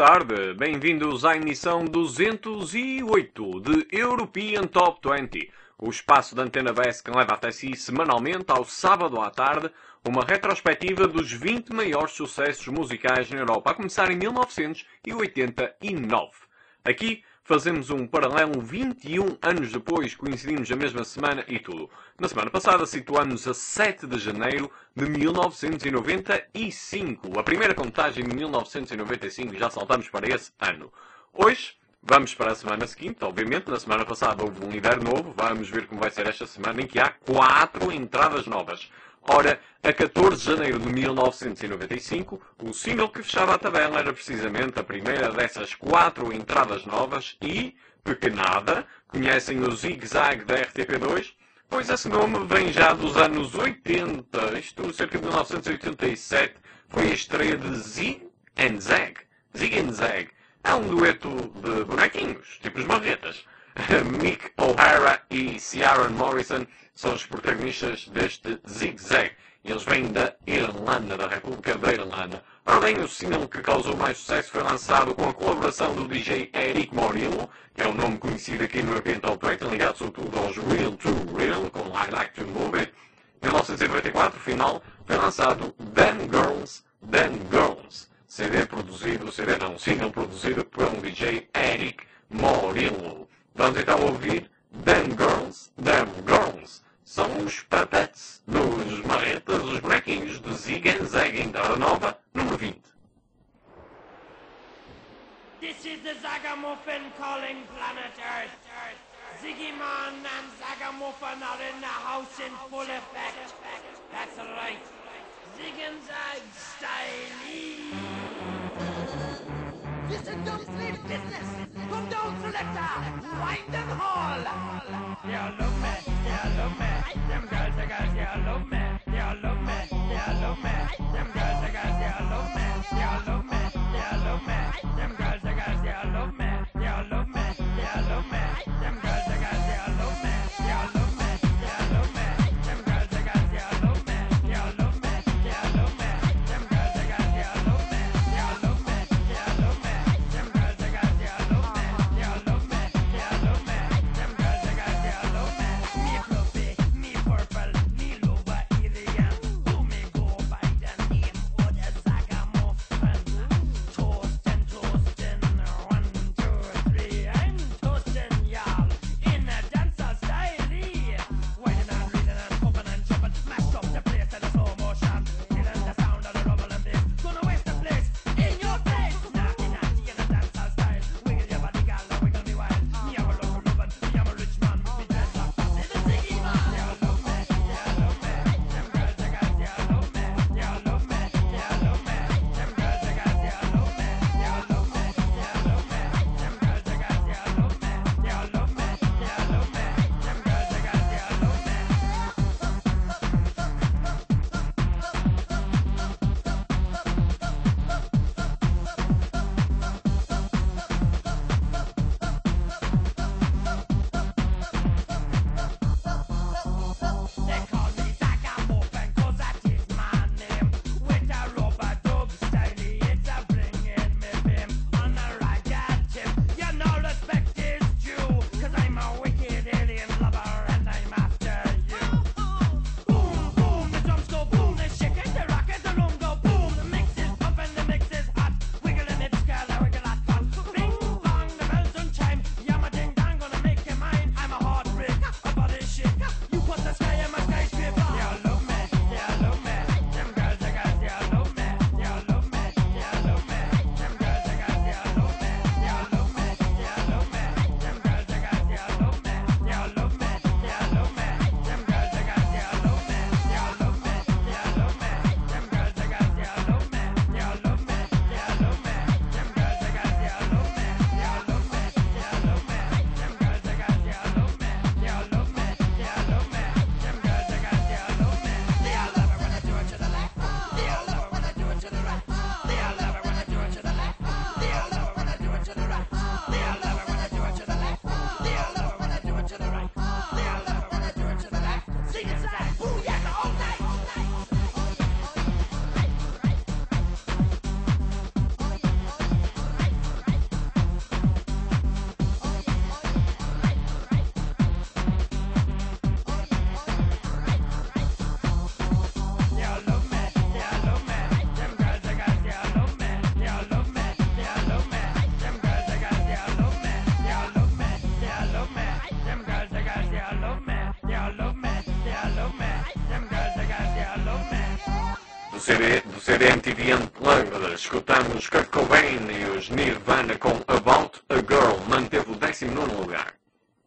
tarde, bem-vindos à emissão 208 de European Top 20, o espaço da Antena BES que leva até si semanalmente, ao sábado à tarde, uma retrospectiva dos 20 maiores sucessos musicais na Europa, a começar em 1989. Aqui fazemos um paralelo 21 anos depois, coincidimos a mesma semana e tudo. Na semana passada situamos a 7 de janeiro de 1995. A primeira contagem de 1995 e já saltamos para esse ano. Hoje vamos para a semana seguinte, obviamente. Na semana passada houve um líder novo. Vamos ver como vai ser esta semana em que há 4 entradas novas. Ora, a 14 de janeiro de 1995, o single que fechava a tabela era precisamente a primeira dessas 4 entradas novas e, pequenada, conhecem o Zig Zag da RTP2? Pois esse nome vem já dos anos 80, isto cerca de 1987, foi a estreia de Zig and Zag. Zig and Zag é um dueto de bonequinhos, tipo os marretas. Mick O'Hara e Ciaran Morrison são os protagonistas deste Zig Zag. Eles vêm da Irlanda, da República da Irlanda. Ora bem, o single que causou mais sucesso foi lançado com a colaboração do DJ Eric Morillo, que é um nome conhecido aqui no European Top 20, ligado sobretudo aos Real to Real, com I Like to Move It. Em 1994, final, foi lançado Damn Girls, Damn Girls. CD single produzido por um DJ Eric Morillo. Vamos então ouvir Damn Girls, Damn Girls. São os puppets dos marretas, os bonequinhos de Zig and Zag, entrada nova, número 20. This is the Zagamuffin calling planet Earth. Ziggy Man and Zagamuffin are in the house in full effect. That's right. Zig and Zag style. This is dumb slave business. Come down, selector. Wind and haul. You love me. You love me. Them girls, you love me. You love me. You love me. Them girls, you love me. You love me. You love me. Them girls, you love me. You love me. You love me. Them girls, you love me. You love me. You love me. Them girls, you love me. You love me. You love me. Them girls, you love me. You love me. You love me. Them girls, you love me. You love me. You love me. Them girls, you love me. Me fluffy, me purple, me Louvairian. Do me go by the name of the Zagamuffin. Toastin', 1, 2, 3, I'm toastin', y'all. In a dancer style. CD MTV Unplugged, escutamos Kurt Cobain e os Nirvana com About a Girl, manteve o 19º lugar.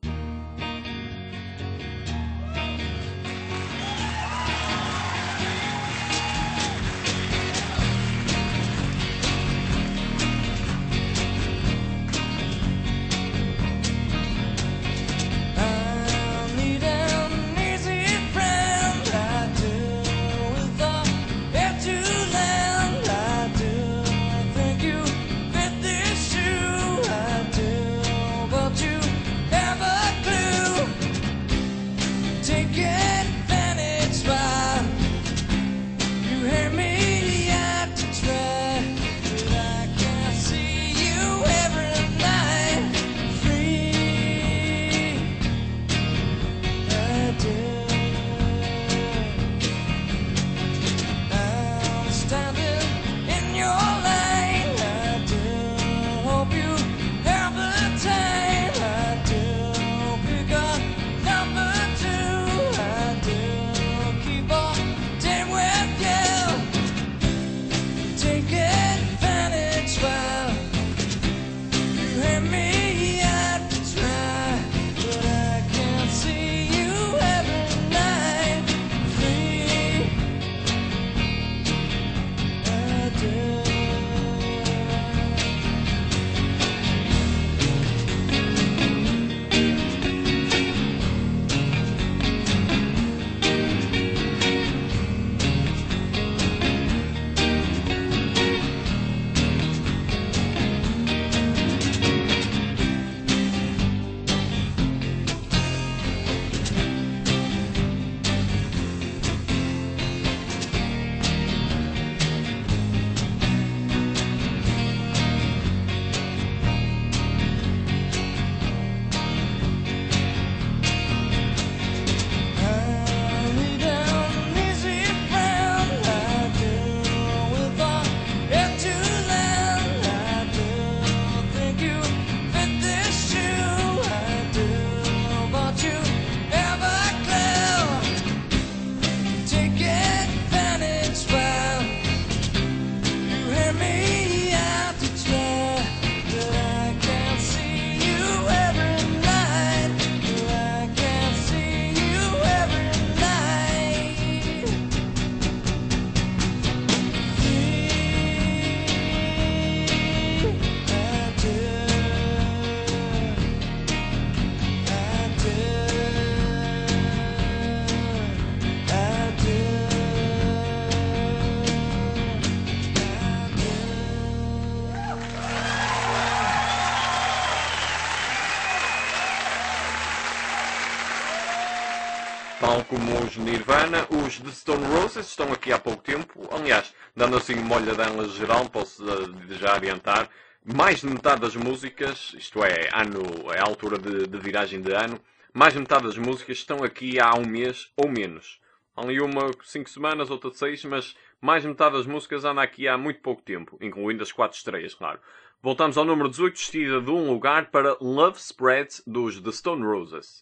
Tal como os Nirvana, os The Stone Roses estão aqui há pouco tempo. Aliás, dando assim uma olhadela geral, posso já adiantar, mais de metade das músicas, isto é, é a altura de viragem de ano, mais de metade das músicas estão aqui há um mês ou menos. Ali uma 5 semanas, outra 6, mas mais de metade das músicas anda aqui há muito pouco tempo, incluindo as 4 estreias, claro. Voltamos ao número 18, descida de um lugar para Love Spreads dos The Stone Roses.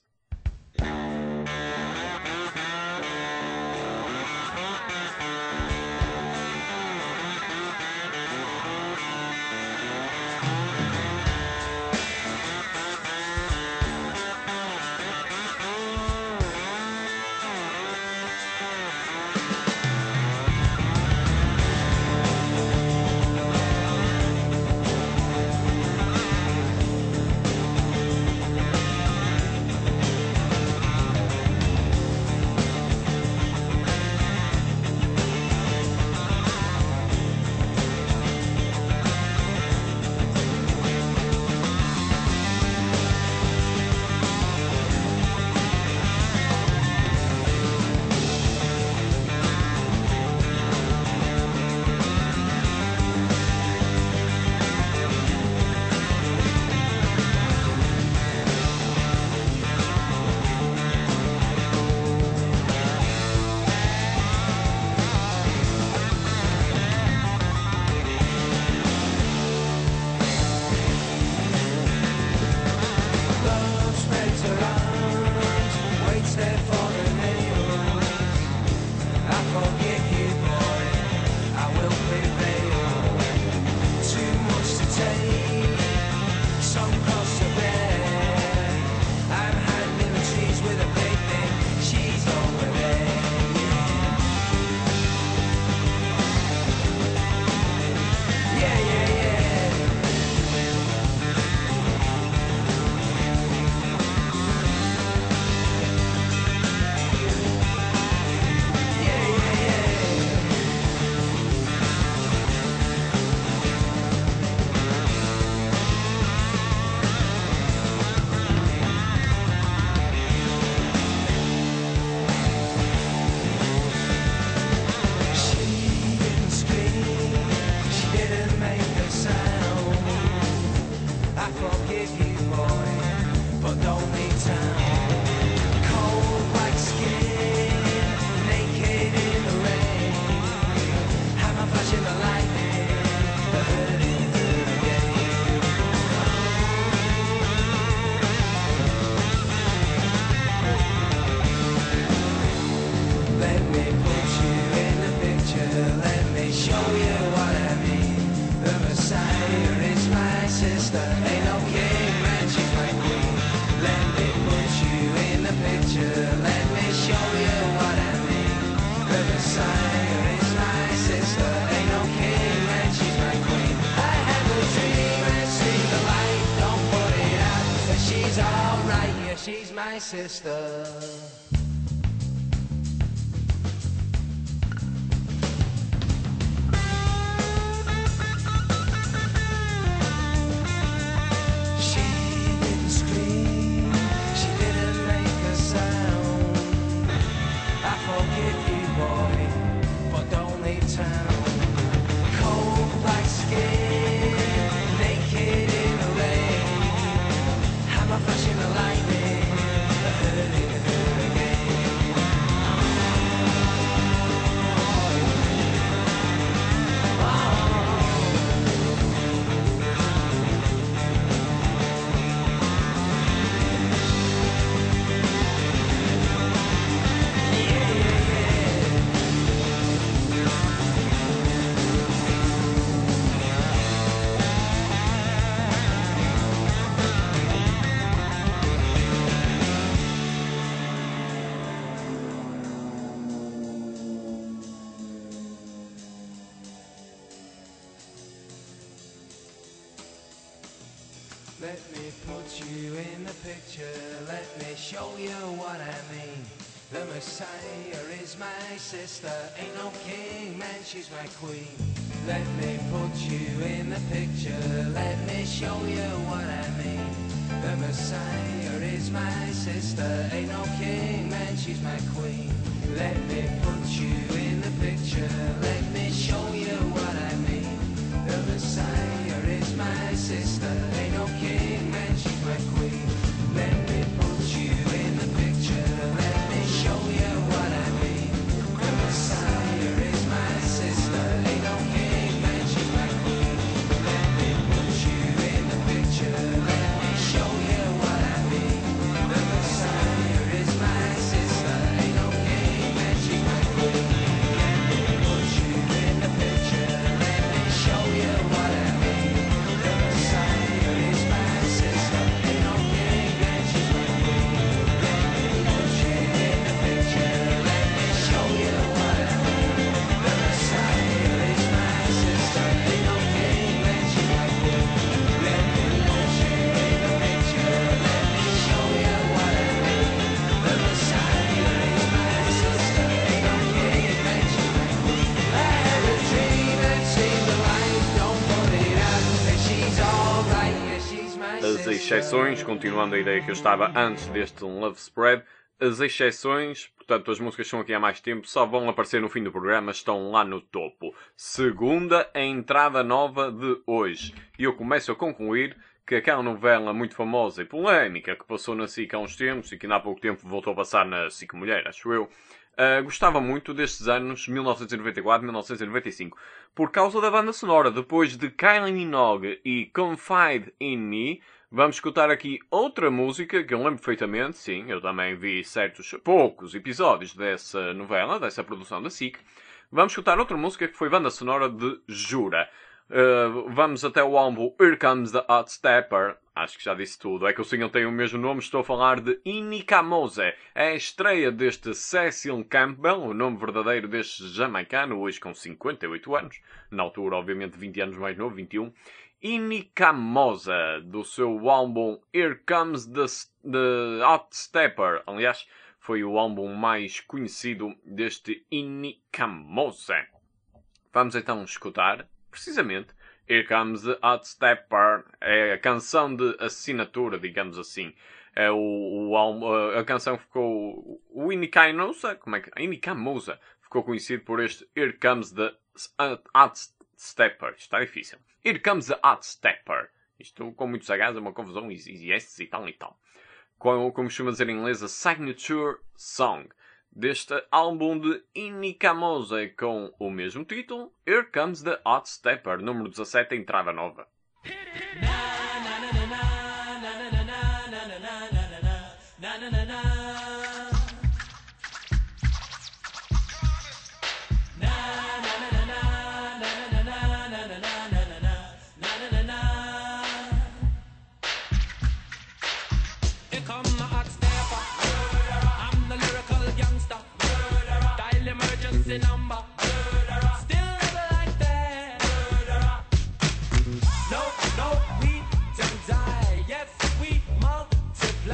alright, yeah, she's my sister. Let me put you in the picture, let me show you what I mean. The Messiah is my sister, ain't no king, man, she's my queen. Let me put you in the picture, let me show you what I mean. The Messiah is my sister, ain't no king, man, she's my queen. Let me put you in the picture, let me show you what I mean. The Messiah is my sister, ain't no king, man, she's my queen. Let me put you in the picture, let me show you what I mean. The Messiah is my sister, ain't no king, man, she's my queen. Let me put you in the picture, let me show you what I mean. The Messiah is my sister, ain't no king, man, she's my queen. Let me put you in the picture, let me show you what I mean. The Messiah is my sister, ain't no king, man, she's my queen. Let me put you in the picture, let me show you what I mean. The Messiah is my sister, ain't no king, man, she's my queen. Let me put you in the picture, let me show you what I mean. The Messiah is my sister, ain't no king, man, she's my queen. I had a dream and seen the light, don't put it out, and she's alright, yeah, she's my As sister. exceções, continuando a ideia que eu estava antes deste Love Spread, as exceções, portanto as músicas que estão aqui há mais tempo, só vão aparecer no fim do programa, estão lá no topo. Segunda, a entrada nova de hoje. E eu começo a concluir que aquela novela muito famosa e polémica que passou na SIC há uns tempos e que ainda há pouco tempo voltou a passar na SIC Mulher, acho eu, gostava muito destes anos 1994-1995 por causa da banda sonora. Depois de Kylie Minogue e Confide in Me, vamos escutar aqui outra música que eu lembro perfeitamente. Sim, eu também vi poucos episódios dessa novela, dessa produção da SIC. Vamos escutar outra música que foi banda sonora de Jura. Vamos até o álbum Here Comes the Hot Stepper. Acho que já disse tudo. É que o single tem o mesmo nome. Estou a falar de Inikamose. É a estreia deste Cecil Campbell, o nome verdadeiro deste jamaicano, hoje com 58 anos. Na altura, obviamente, 20 anos mais novo, 21. Inikamose, do seu álbum Here Comes the Hot Stepper. Aliás, foi o álbum mais conhecido deste Inikamose. Vamos então escutar, precisamente, Here Comes the Hot Stepper. É a canção de assinatura, digamos assim. É a canção ficou... O Inikamose, Inikamose ficou conhecido por este Here Comes the Hot Stepper. Isto está difícil. Here Comes the Hot Stepper. Isto com muito sagaz é uma confusão e tal e tal. Como costuma dizer em inglês, a signature song deste álbum de Inikamose com o mesmo título, Here Comes the Hot Stepper, número 17, a entrada nova. Number. Still never like that. No, we don't die. Yes, we multiply.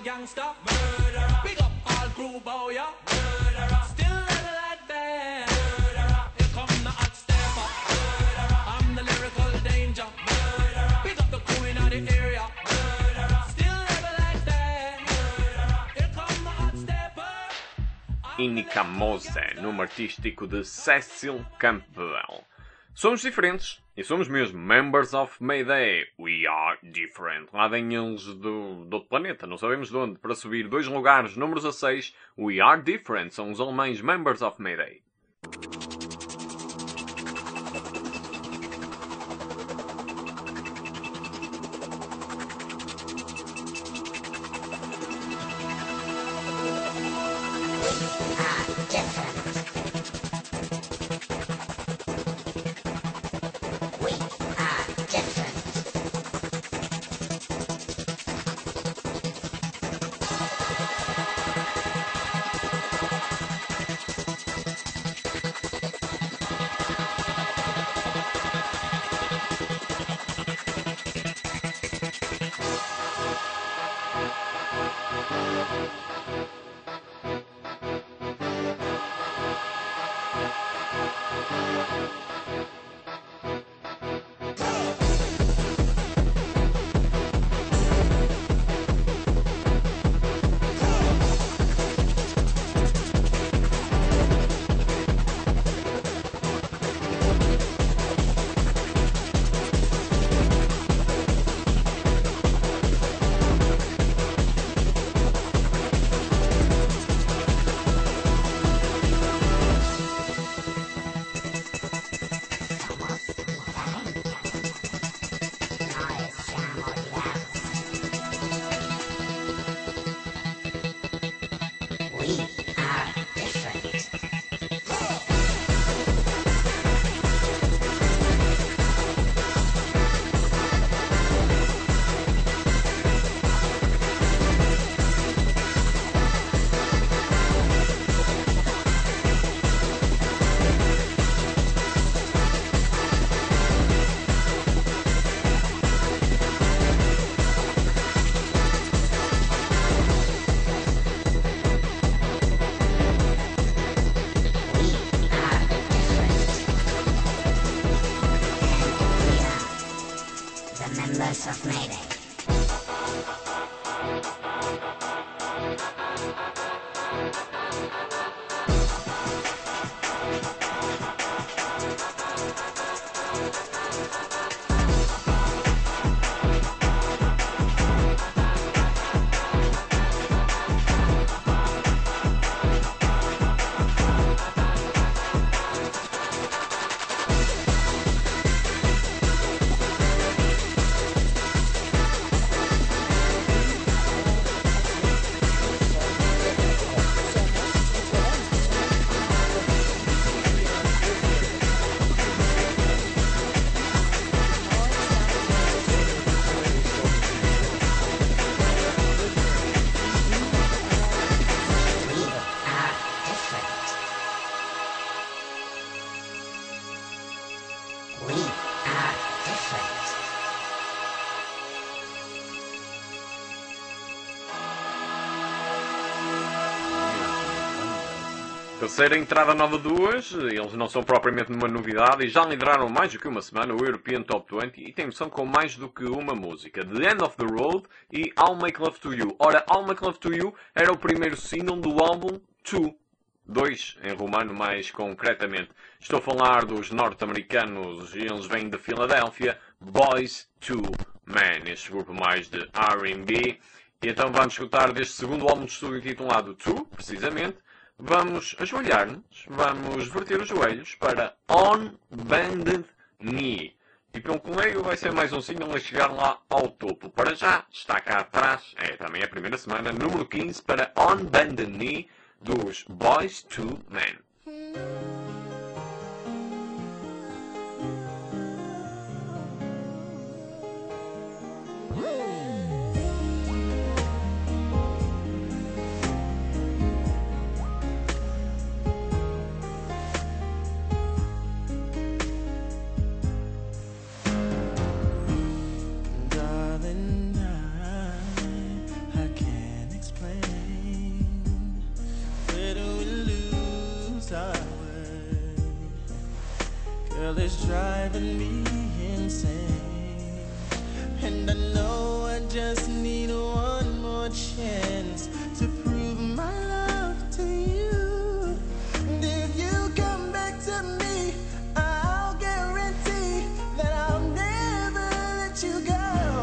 gangster. Murderer. Big up all crew bow ya. Murderer. Still level like that. Murderer. Here come the hot stepper. Murderer. I'm the lyrical danger. Murderer. Big up the crew in the area. Murderer. Still level like that. Murderer. Here come the hot stepper. Inica Mose, nome artístico de Cecil Campbell. Somos diferentes e somos mesmo members of Mayday. We are different. Lá vêm eles do outro planeta, não sabemos de onde. Para subir 2 lugares, números a 6. We are different. São os alemães members of Mayday. Of Mayday. Terceira entrada nova 2, eles não são propriamente uma novidade e já lideraram mais do que uma semana o European Top 20 e têm são com mais do que uma música, The End of the Road e I'll Make Love to You. Ora, I'll Make Love to You era o primeiro single do álbum 2 em romano mais concretamente. Estou a falar dos norte-americanos e eles vêm de Filadélfia, Boyz II Men, este grupo mais de R&B. E então vamos escutar deste segundo álbum de estúdio titulado 2, precisamente. Vamos ajoelhar-nos, vamos verter os joelhos para On Bended Knee. E para um colega vai ser mais um single a chegar lá ao topo. Para já, está cá atrás, é também a primeira semana, número 15 para On Bended Knee dos Boyz II Men. Darling, I can't is driving me insane. And I know I just need one more chance to prove my love to you. And if you come back to me, I'll guarantee that I'll never let you go.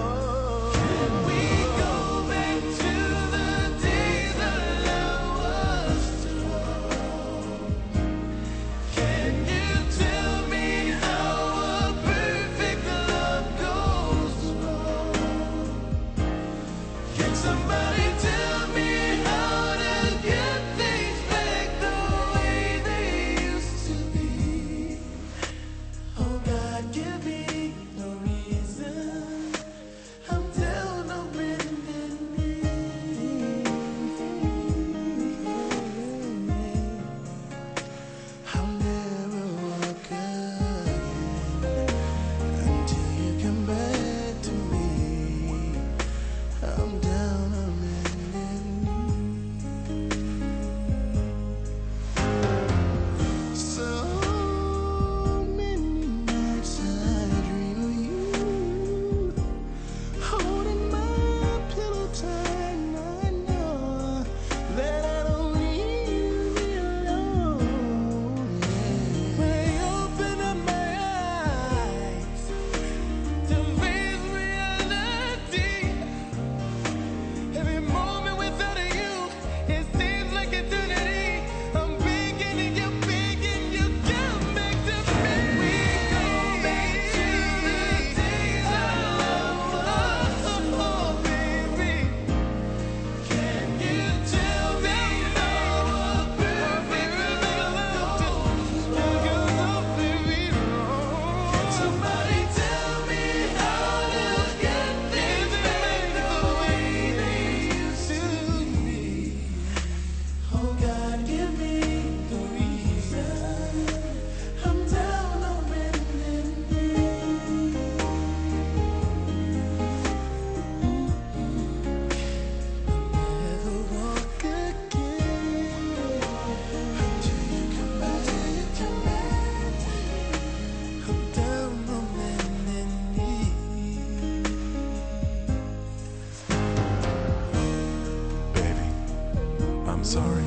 Sorry.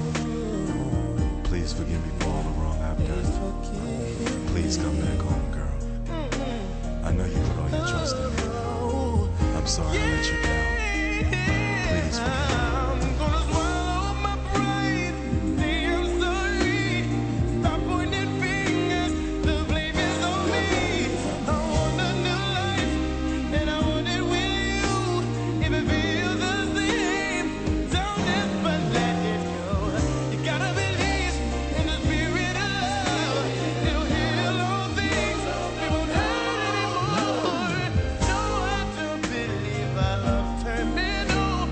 Please forgive me for all the wrong I've done. Please come back home, girl. I know you put all your trust in me. I'm sorry I let you down. Please forgive me. I'm gonna swallow my pride. Say I'm sorry. Stop pointing fingers. The blame is on me. I want a new life, and I want it with you. If it feels the same, don't ever let it go. You gotta believe in the spirit of love. It'll heal all things. We won't hurt anymore. Know how to believe our love terminal.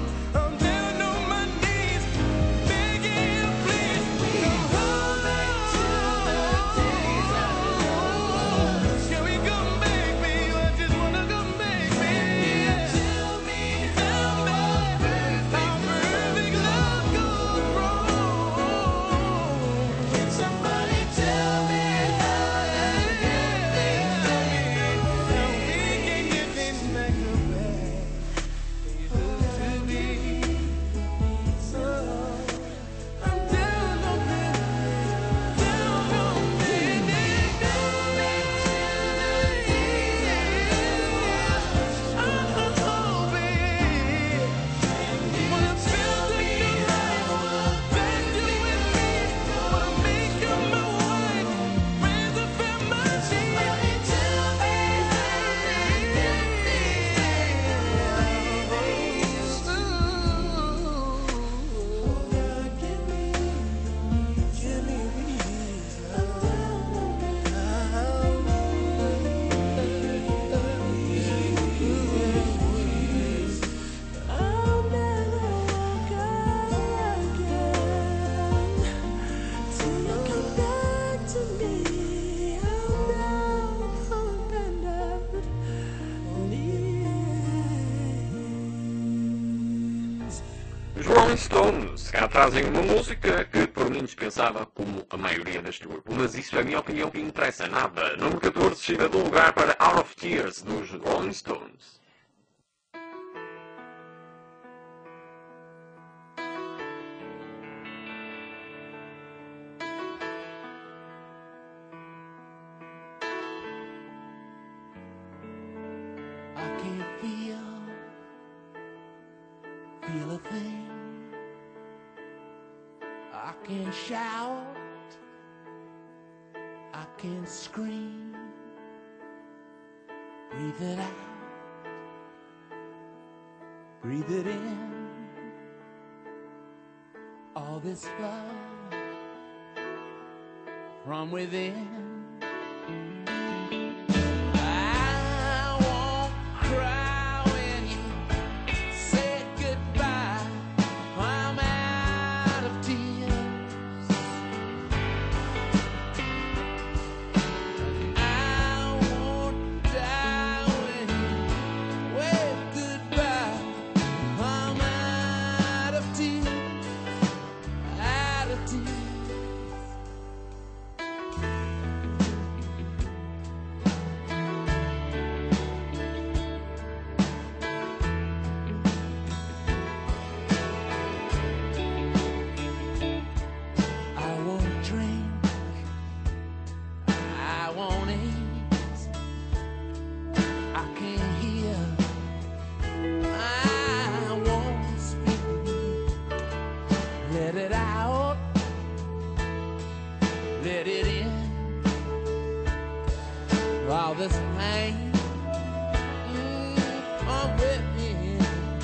Os Rolling Stones cá trazem uma música que por mim dispensava como a maioria das tour. Mas isso é a minha opinião que interessa nada. Número 14, chega do lugar para Out of Tears dos Rolling Stones. I can't feel a thing. I can't shout, I can't scream. Breathe it out, breathe it in. All this love from within. I won't cry when you say goodbye. I'm out of tears. I won't die when you wave goodbye. I'm out of tears, out of tears. I won't drink, I won't eat, I can't hear, I won't speak. Let it out, let it in. All this pain, come with me.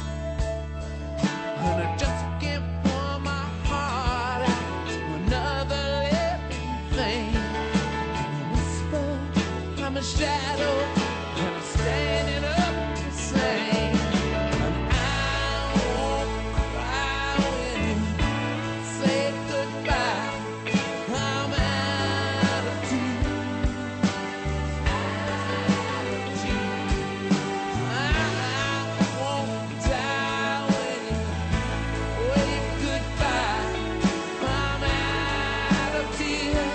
And I just can't pour my heart out to another living thing. And I whisper, I'm a shadow, and I'm standing up to sing. And I won't cry when you say goodbye. I'm out of tears, out of tears. I won't die when you wave goodbye. I'm out of tears.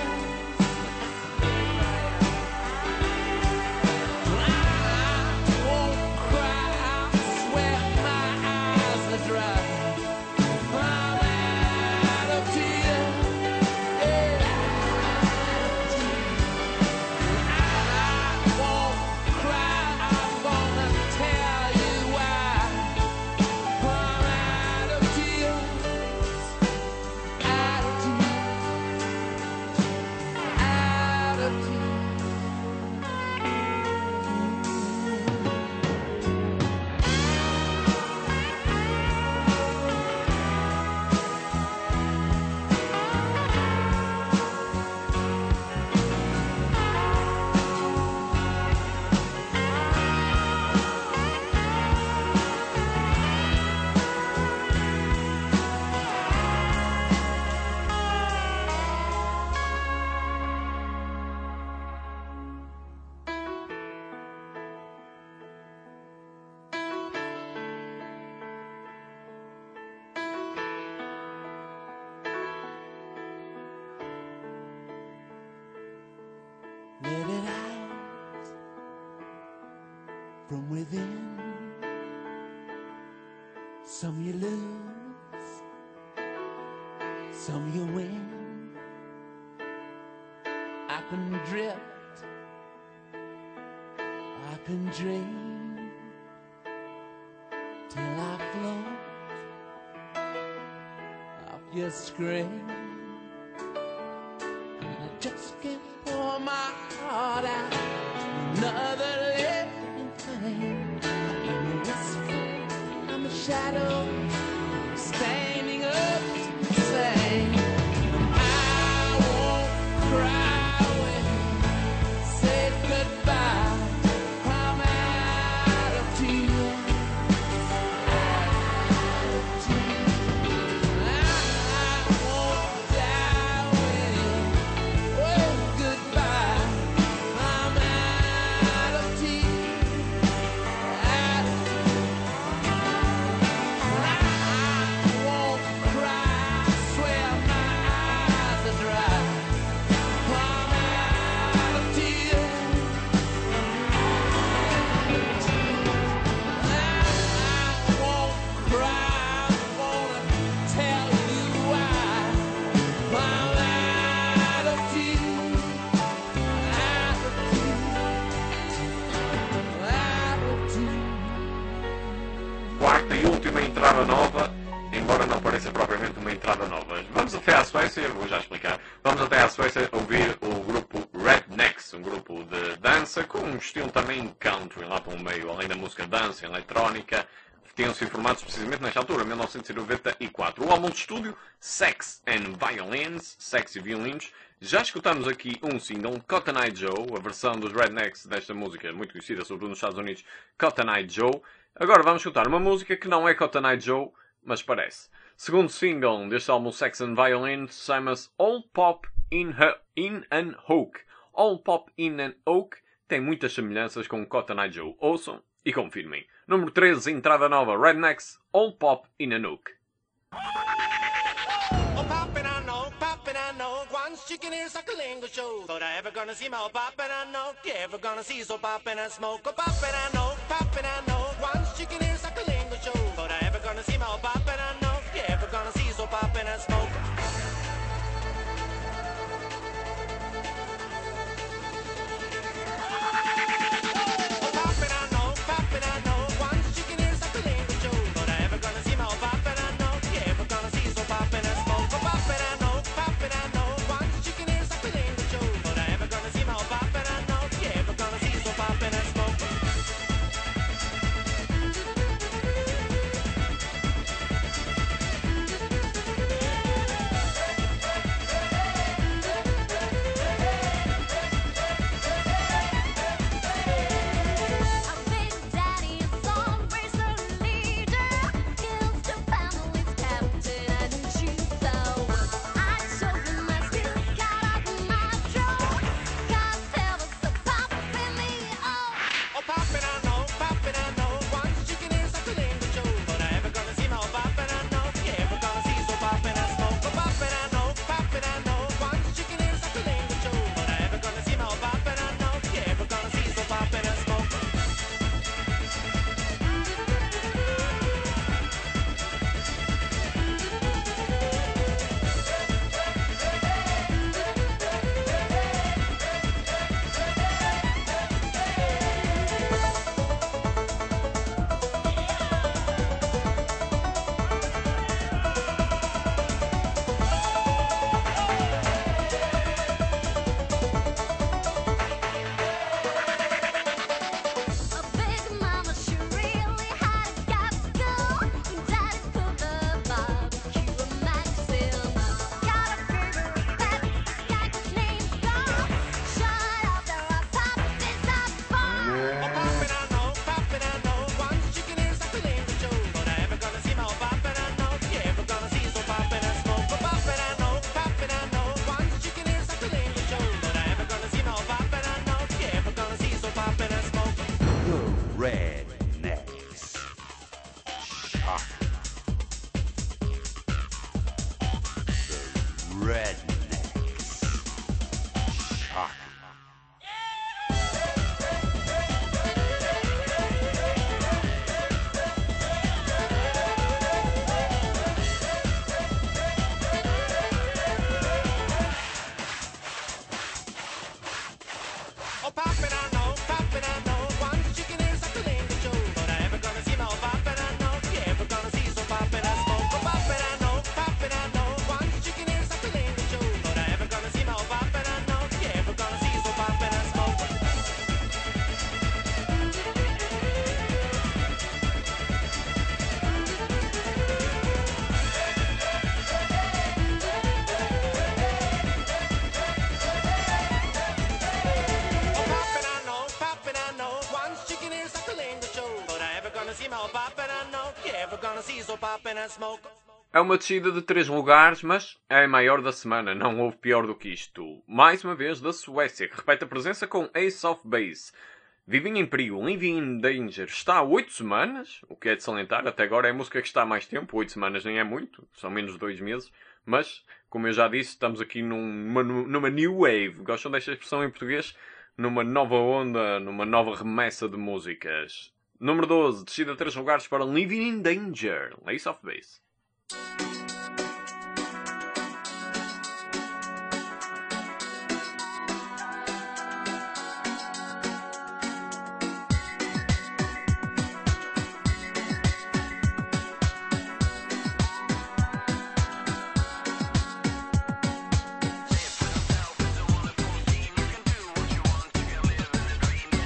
I won't cry, I swear my eyes are dry. I'm out of tears, yeah, out of tears. I won't cry, I'm gonna tell you why. I'm out of tears, out of tears, out of tears. Let it out from within. Some you lose, some you win. I can drift, I can dream till I float off your screen. I just can't pour my heart out to another living thing. I'm a whisper, I'm a shadow, standing up to say, I won't cry when you say goodbye. I'm out of tears, out of tears. I won't die when you wave goodbye. I'm out começa com um estilo também country lá para o meio, além da música dance, eletrónica. Tinham-se formados precisamente nesta altura, 1994. O álbum de estúdio, Sex and Violins, Sex e Violinos. Já escutamos aqui um single, Cotton Eye Joe, a versão dos Rednecks desta música, muito conhecida, sobretudo nos Estados Unidos, Cotton Eye Joe. Agora vamos escutar uma música que não é Cotton Eye Joe, mas parece. Segundo single deste álbum, Sex and Violins, chama-se All Pop in an Oak. All Pop in an Oak tem muitas semelhanças com Cotton Eye Joe. Ouçam e confirmem. Número 13, entrada nova, Rednecks, All Pop in a Nook. Oh, poppin' I know, once chicken ears like a lingo show. But I ever gonna see my poppin' I know, you ever gonna see so poppin' and smoke. Oh, poppin' I know, once chicken ears like a lingo show. But I ever gonna see my poppin' I know, you ever gonna see so poppin' and smoke. É uma descida de 3 lugares, mas é a maior da semana. Não houve pior do que isto. Mais uma vez da Suécia, que repete a presença com Ace of Base. Vivem em Perigo, Living in Danger, está há 8 semanas, o que é de salientar. Até agora é a música que está há mais tempo. 8 semanas nem é muito, são menos de 2 meses. Mas, como eu já disse, estamos aqui numa new wave. Gostam desta expressão em português? Numa nova onda, numa nova remessa de músicas. Número 12, descida 3 lugares para Living in Danger, Ace of Base. Dream.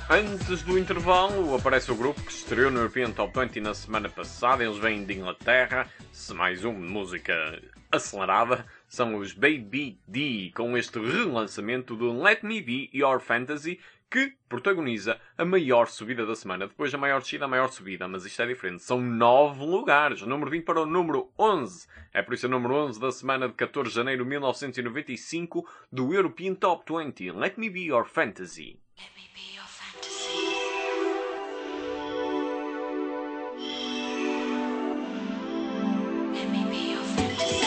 Antes do intervalo, aparece o grupo que estreou no European Top 20 na semana passada. Eles vêm de Inglaterra. Se mais uma música acelerada, são os Baby D, com este relançamento de Let Me Be Your Fantasy, que protagoniza a maior subida da semana. Depois da maior descida, a maior subida. Mas isto é diferente. São 9 lugares. O número 20 para o número 11. É por isso o número 11 da semana de 14 de janeiro de 1995 do European Top 20. Let Me Be Your Fantasy. Let me be your fantasy. Let me be your fantasy.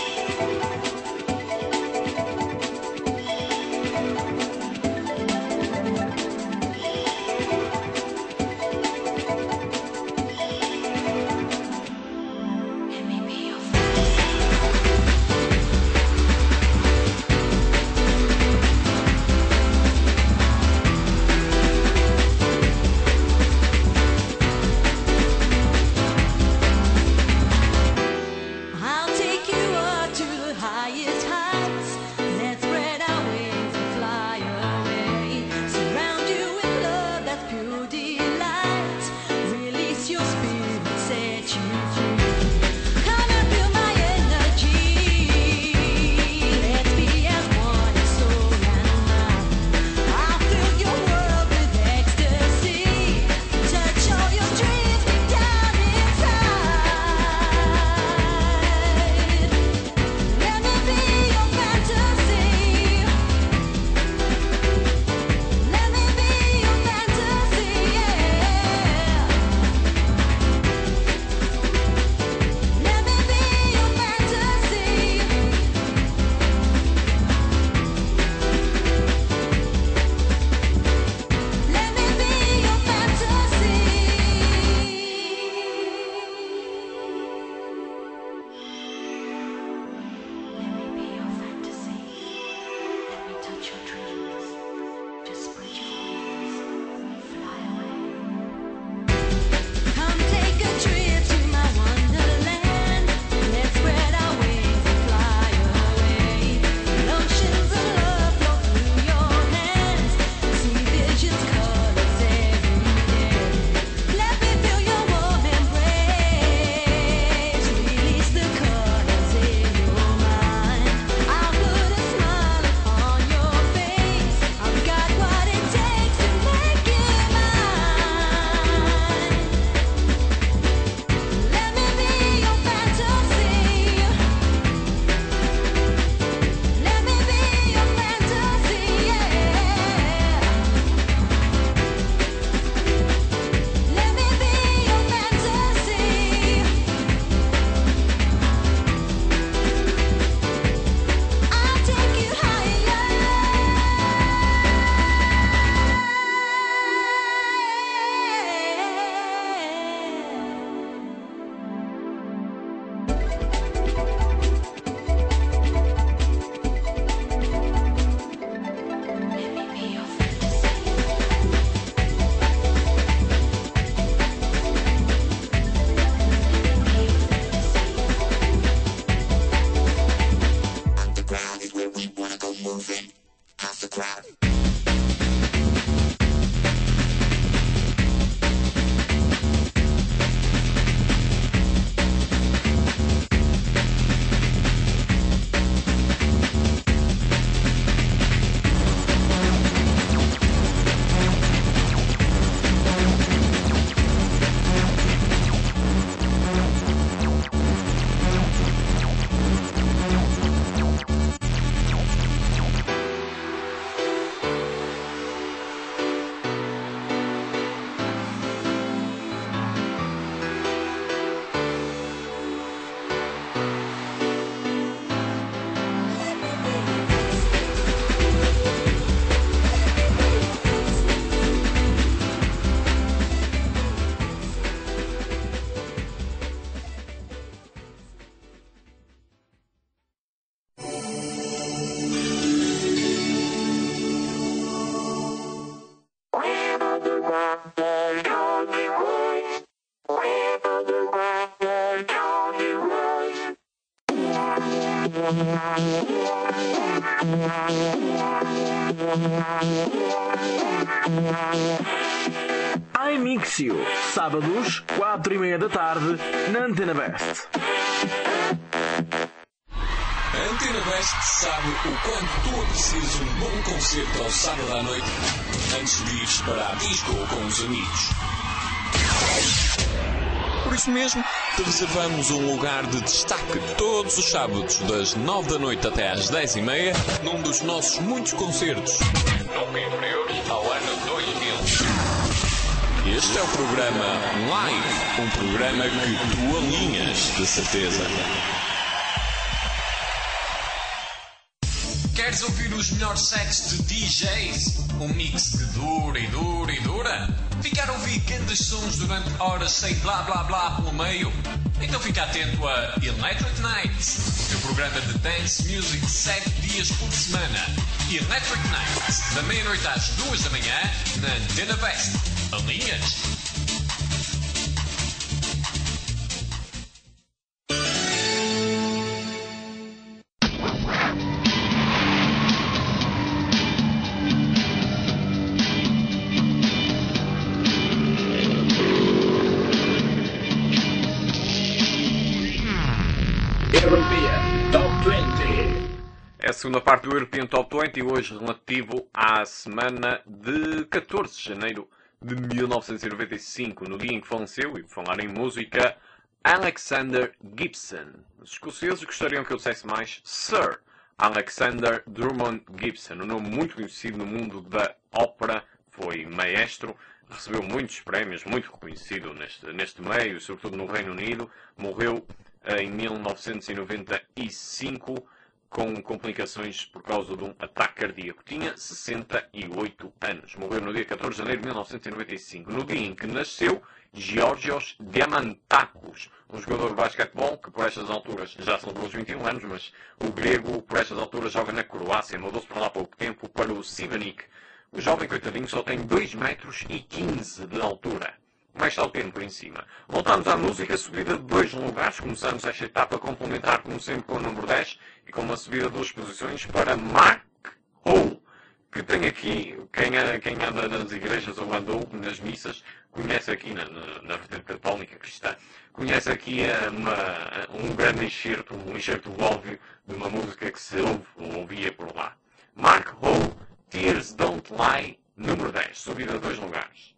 Let me be your fantasy. I'll take you up to the highest heights. Let's spread our wings and fly away. Surround you with love that's pure delight. Release your spirit, set you free. Come and feel my energy. Let's be as one in soul and mind. I'll fill your world with ecstasy. Touch all your dreams deep down inside. Let me be your fantasy. Let me be your fantasy, yeah. Let me be your fantasy. Let me be your fantasy. Let me be your fantasy. Let me touch your dreams. Just spread your wings, fly away. Come take a trip to my wonderland. Let's spread our wings and fly away. Oceans of love flow through your hands. See visions, colors every day. Let me feel your warm embrace. Release the colors in your mind. I'll put a smile upon your face. I've got what it takes to make you mine. Let me be your fantasy. Let me be your fantasy, yeah. Let me be your fantasy. I'll take you Let me be your fantasy. Underground is where we wanna go moving. Off the ground. fantasy. Mixio, sábados, 4:30 da tarde, na Antena Best. A Antena Best sabe o quanto tu aprecias um bom concerto ao sábado à noite antes de ires para a disco com os amigos. Por isso mesmo, te reservamos um lugar de destaque todos os sábados, das 9 da noite até às 10:30, num dos nossos muitos concertos, nunca inferiores ao ano 2000. Este é o programa Live, um programa que tu alinhas, de certeza. Queres ouvir os melhores sets de DJs? Um mix que dura e dura e dura? Ficar a ouvir grandes sons durante horas sem blá blá blá pelo meio? Então fica atento a Electric Nights, o teu programa de dance music 7 dias por semana. Electric Nights, da meia-noite às 2 da manhã, na Antena Best. Alinhas? É a segunda parte do European Top 20, hoje relativo à semana de 14 de janeiro de 1995, no dia em que faleceu, e por falar em música, Alexander Gibson. Os escoceses gostariam que eu dissesse mais Sir Alexander Drummond Gibson, um nome muito conhecido no mundo da ópera, foi maestro, recebeu muitos prémios, muito reconhecido neste meio, sobretudo no Reino Unido, morreu em 1995 com complicações por causa de um ataque cardíaco. Tinha 68 anos. Morreu no dia 14 de janeiro de 1995. No dia em que nasceu Georgios Diamantakos, um jogador de basquetebol que por estas alturas já são dos 21 anos, mas o grego por estas alturas joga na Croácia. Mudou-se para lá há pouco tempo para o Šibenik. O jovem coitadinho só tem 2,15 metros de altura. Mais está o tempo em cima. Voltamos à música, subida de 2 lugares. Começamos esta etapa a complementar, como sempre, com o número 10 e com uma subida de 2 posições para Mark Hole, que tem aqui, quem anda nas igrejas ou andou nas missas, conhece aqui na vertente católica cristã, conhece aqui um grande enxerto, um enxerto óbvio de uma música que se ouvia por lá. Mark Hole, Tears Don't Lie, número 10, subida de 2 lugares.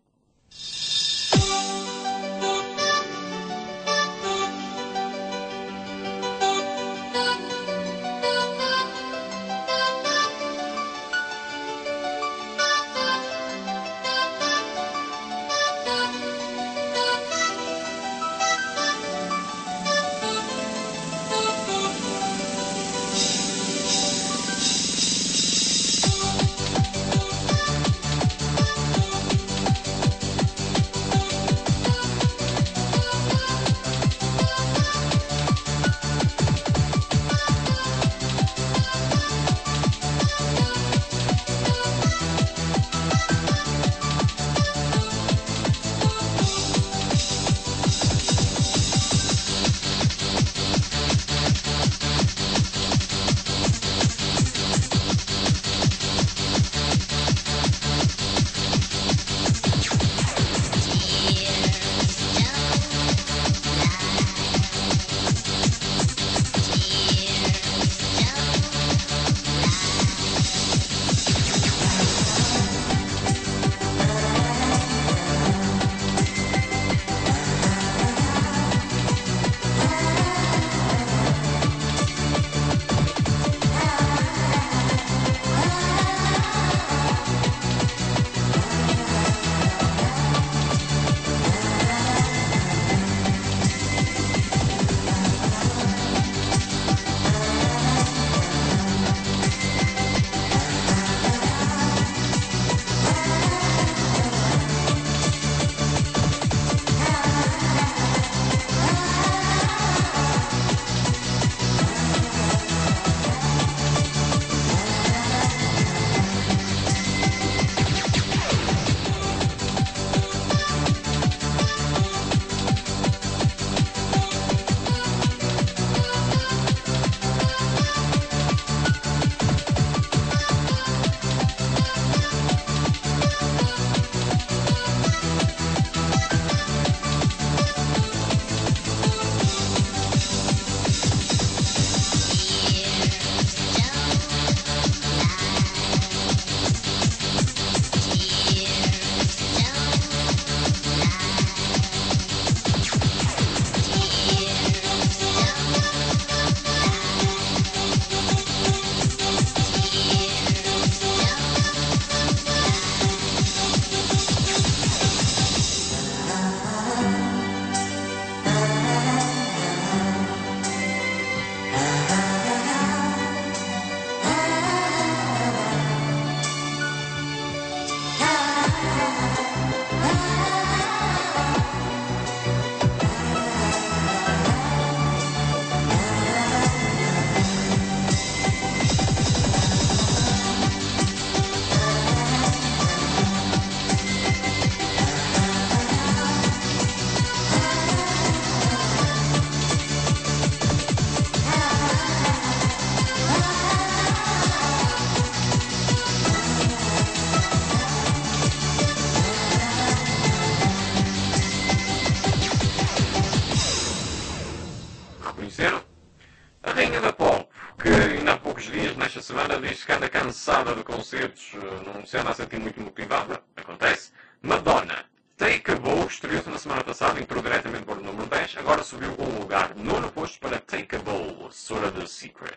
semana diz que anda cansada de concertos, não se anda a sentir muito motivada. Acontece. Madonna. Take a Bow estreou-se na semana passada, entrou diretamente para o número 10, agora subiu um lugar, nono posto para Take a Bow, Sort of the Secret.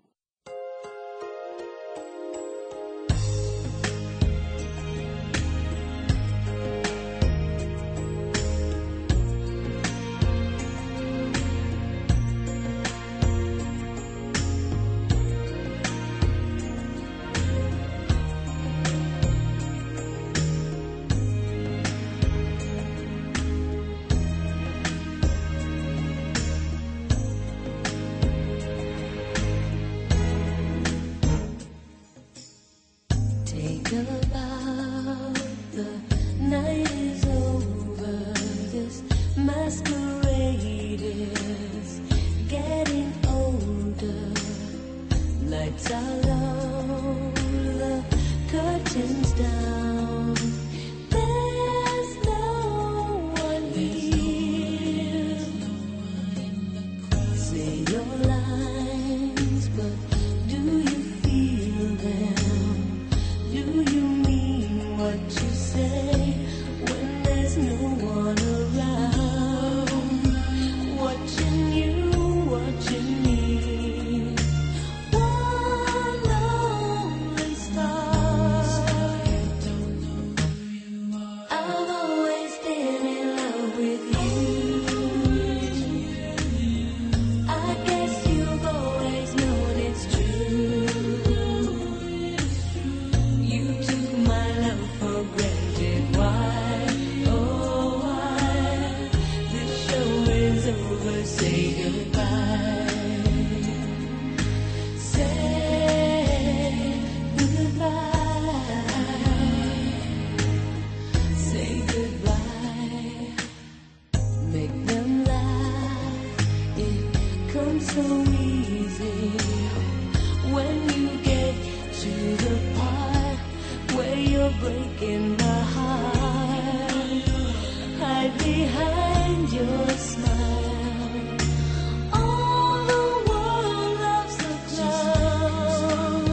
Take a bow, the night is over. This masquerade is getting older. Lights are low, the curtains down. There's no one here. Say your lines, but do you feel them? Do you mean what you say when there's no one around? Watching you, watching me. One lonely star. I've always been in love with you. I guess you've always known it's true. You took my love for granted. Why, oh why? This show is over. Say goodbye. Say goodbye. Say goodbye. Make them laugh. It comes so easy when you get to the part where you're breaking my heart. Hide behind your smile. All the world loves a clown.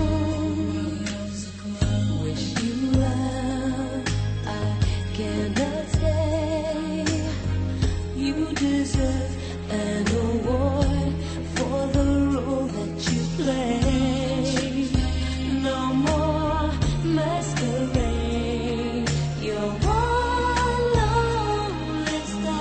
Wish you well, I cannot stay. You deserve an award for the role that you play. No more masquerade. You're one lonely star.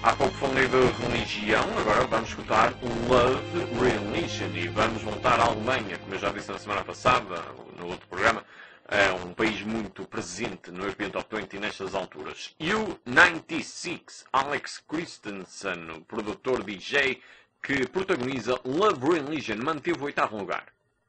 Há pouco falei de religião, agora vamos escutar Love Religion e vamos voltar à Alemanha, como eu já disse na semana passada, no outro programa, é um país muito presente no European Top 20 nestas alturas. U96, Alex Christensen, o produtor DJ que protagoniza Love Religion, manteve o 8º lugar.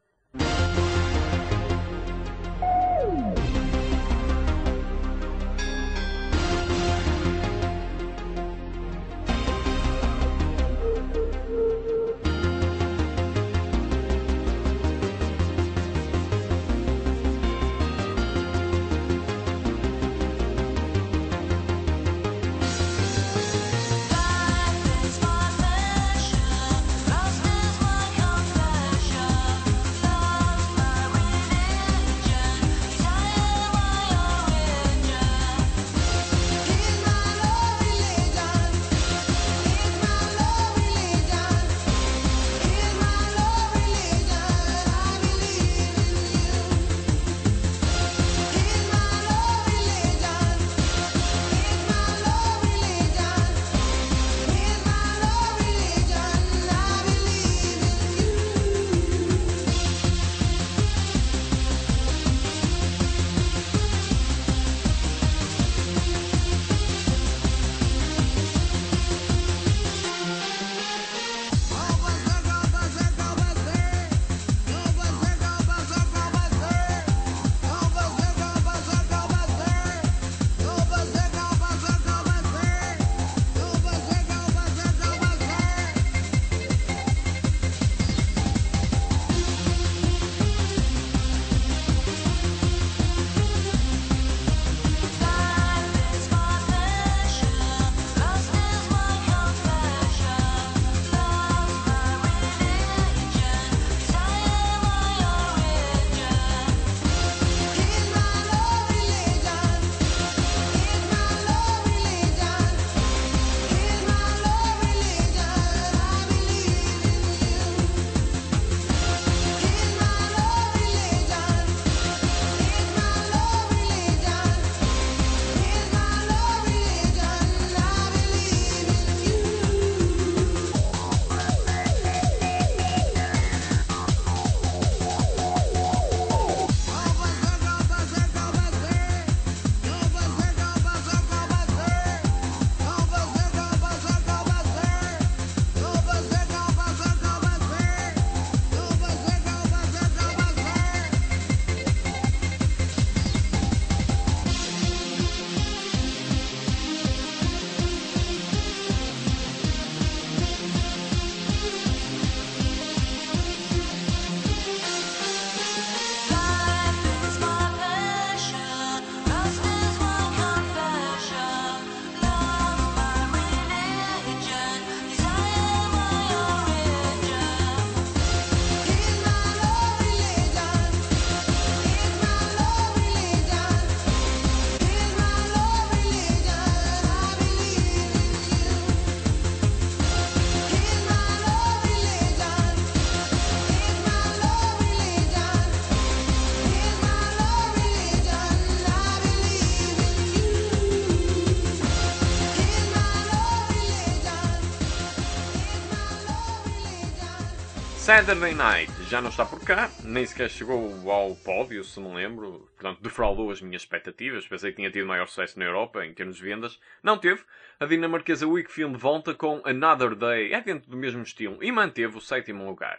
Saturday Night já não está por cá, nem sequer chegou ao pódio, se me lembro. Portanto, defraudou as minhas expectativas. Pensei que tinha tido maior sucesso na Europa, em termos de vendas. Não teve. A dinamarquesa Weak Film volta com Another Day, é dentro do mesmo estilo, e manteve o 7º lugar.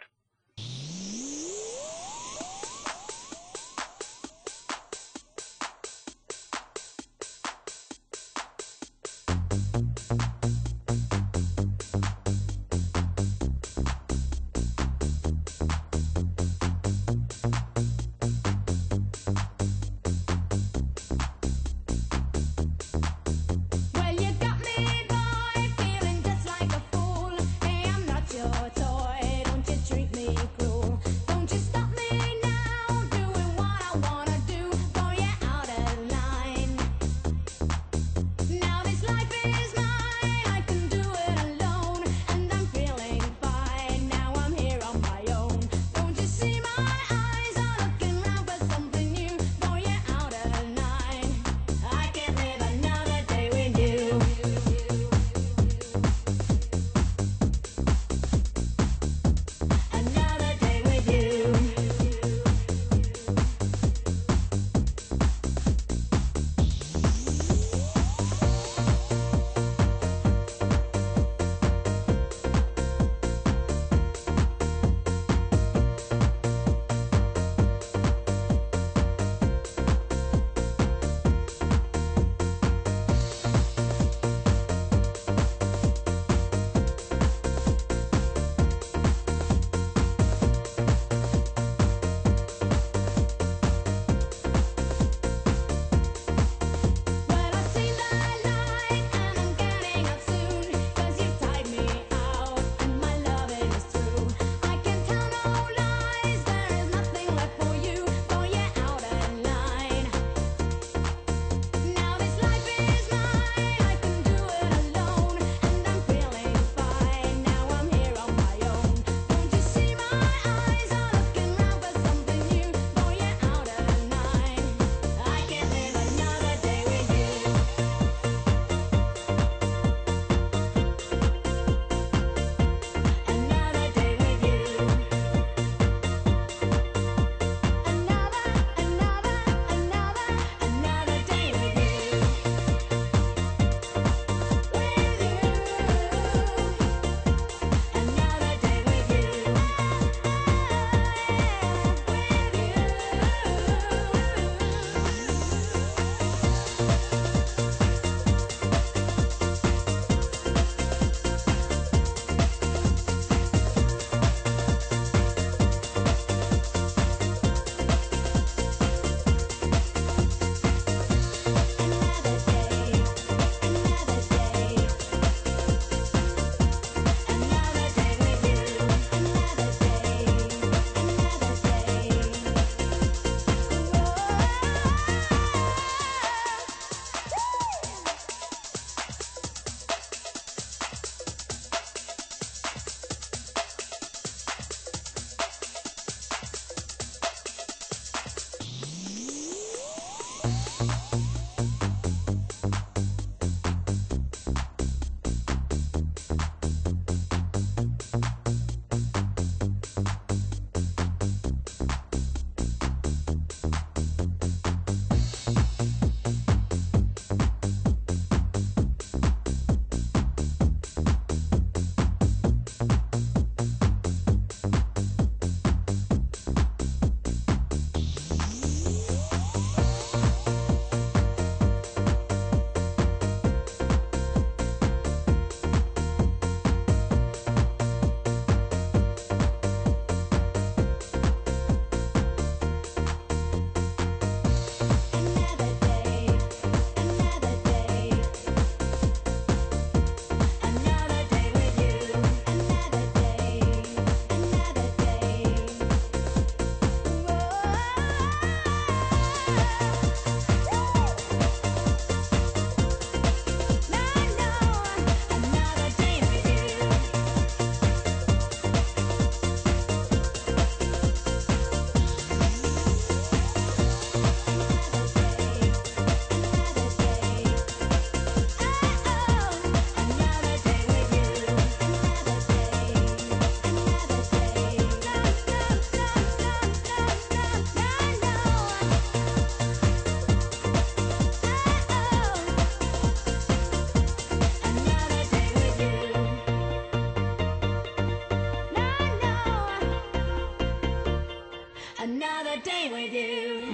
Well, you got me, boy, feeling just like a fool. Hey, I'm not your toy. Don't you treat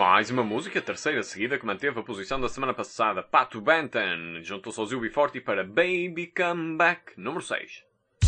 Mais uma música, a terceira seguida, que manteve a posição da semana passada. Pato Banton juntou-se ao UB40 para Baby Come Back, número 6.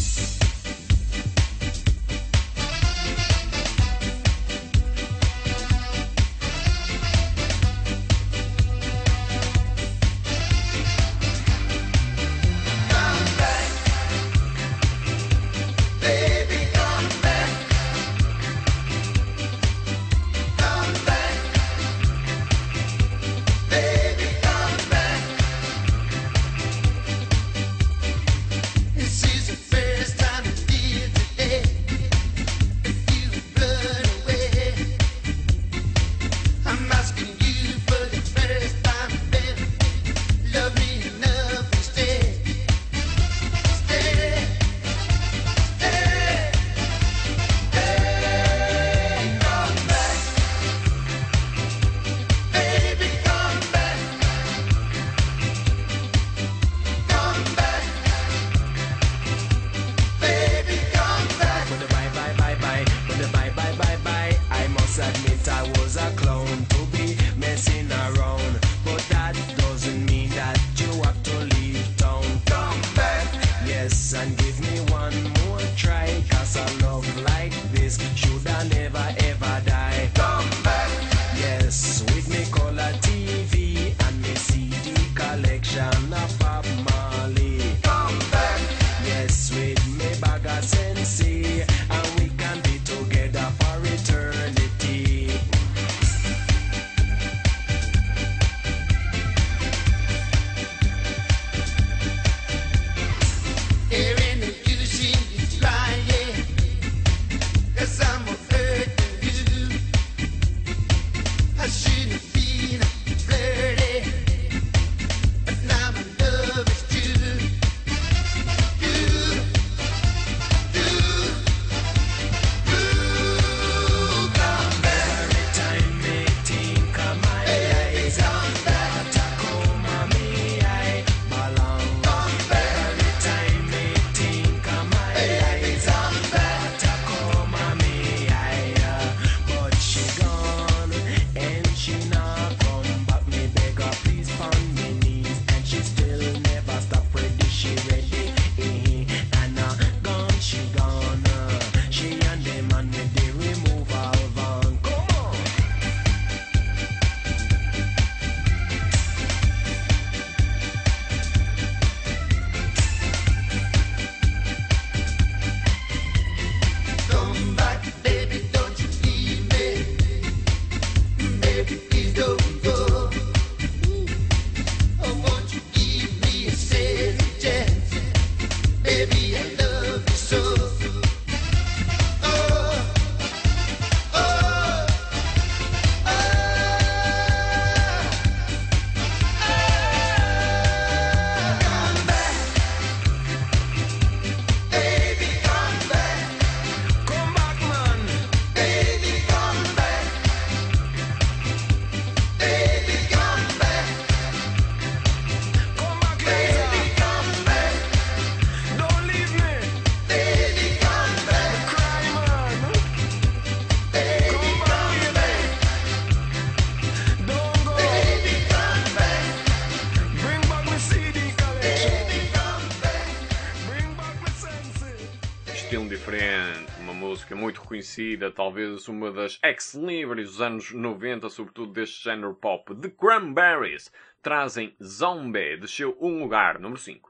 Estilo diferente, uma música muito reconhecida, talvez uma das ex-libris dos anos 90, sobretudo deste género pop. The Cranberries trazem Zombie, desceu um lugar, número 5.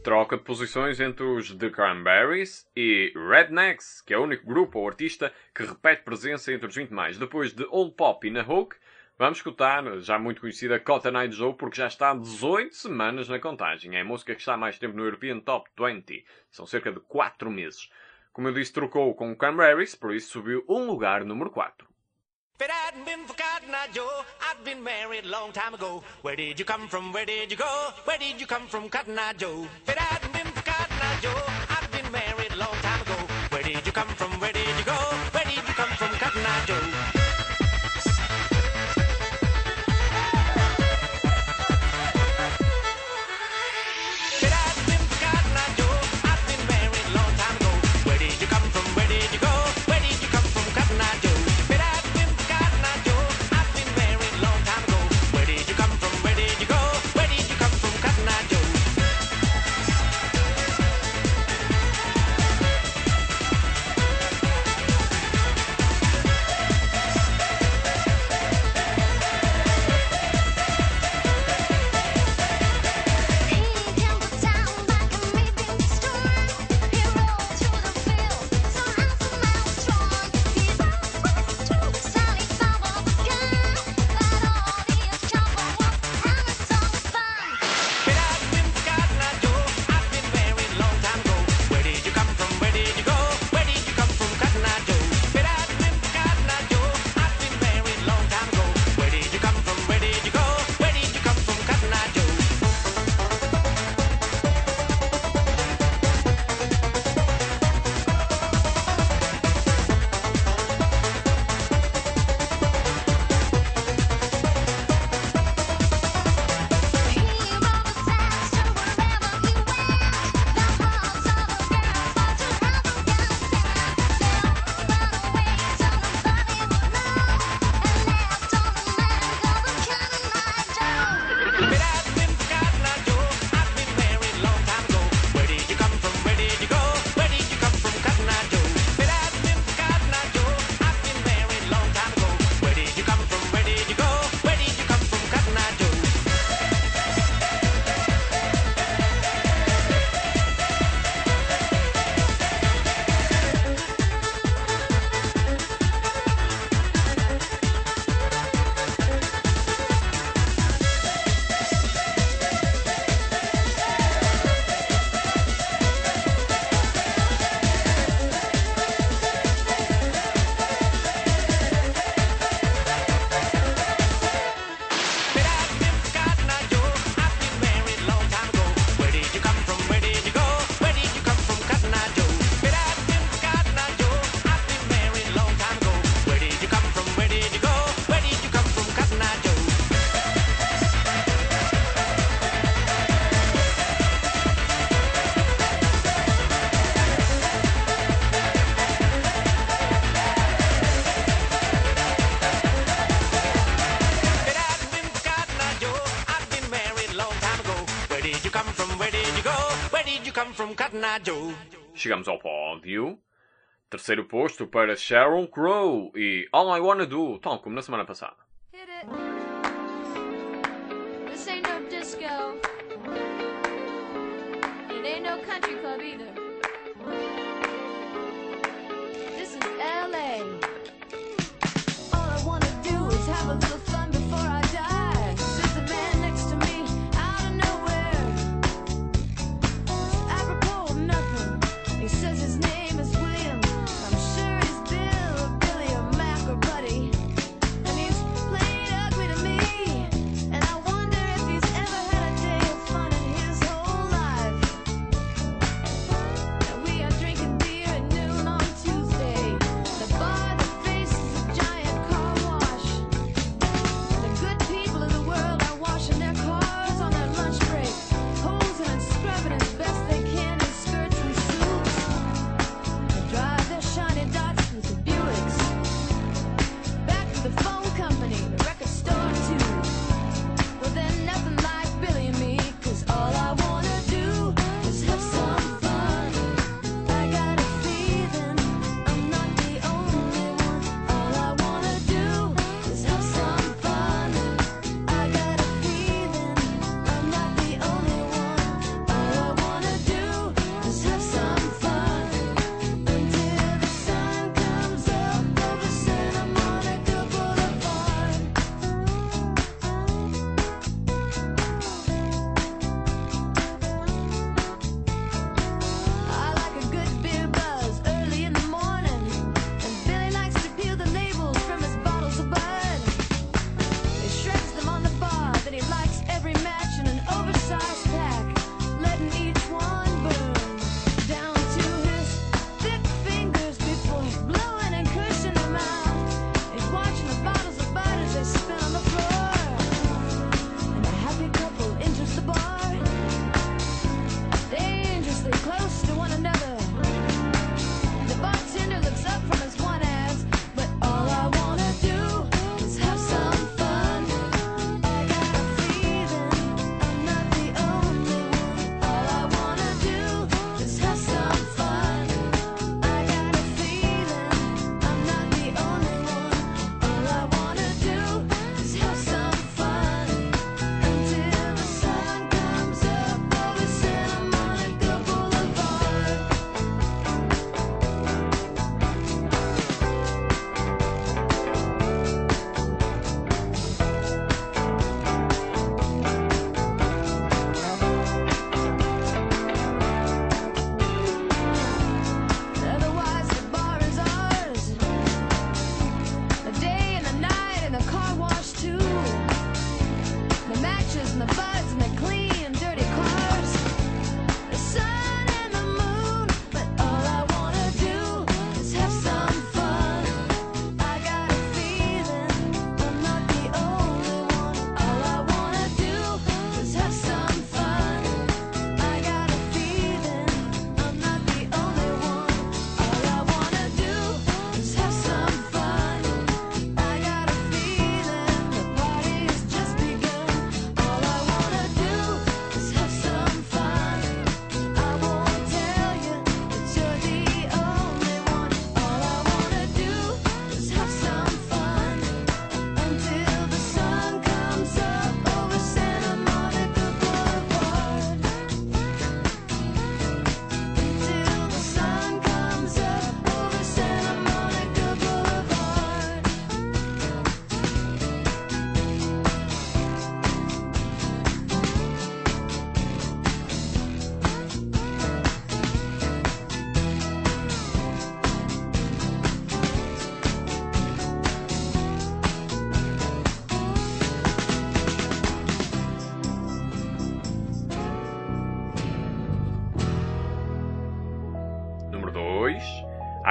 troca de posições entre os The Cranberries e Rednecks, que é o único grupo ou artista que repete presença entre os 20 mais. Depois de Old Pop e Na Hook, vamos escutar, já muito conhecida, Cotton Eye Joe, porque já está há 18 semanas na contagem. É a música que está há mais tempo no European Top 20. São cerca de 4 meses. Como eu disse, trocou com o Cranberries, por isso subiu um lugar, número 4. If it hadn't been for Cotton Eye Joe, I'd been married a long time ago. Where did you come from? Where did you go? Where did you come from, Cotton Eye Joe? If it hadn't been for Cotton Eye Joe, I'd been married a long time ago. Where did you come from? Where did you go? Where did you come from, Cotton Eye Joe? If it hadn't been for Cotton Eye Joe, I'd been married a long time ago. Where did you come from? Where did you go? Where did you come from, Cotton Eye Joe? If it hadn't been for Cotton Eye Joe, I'd been married a long time ago. Where did you come from? Where did you go? Where did you come from, Cotton Eye Joe? Chegamos ao pódio. Terceiro posto para Sheryl Crow e All I Wanna Do, tal como na semana passada. Hit it. This ain't no disco. It ain't no country club either. This is LA. All I wanna do is have a little fun before I die. There's a man next to me out of nowhere. Apropos of nothing. He says his name is William. I'm sure he's Bill or Billy or Mac or Buddy. And he's played ugly to me. And I wonder if he's ever had a day of fun in his whole life.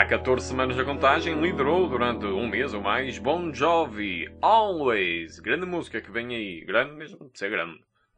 Há 14 semanas da contagem, liderou durante um mês ou mais Bon Jovi, Always. Grande música que vem aí. Grande mesmo, de ser grande.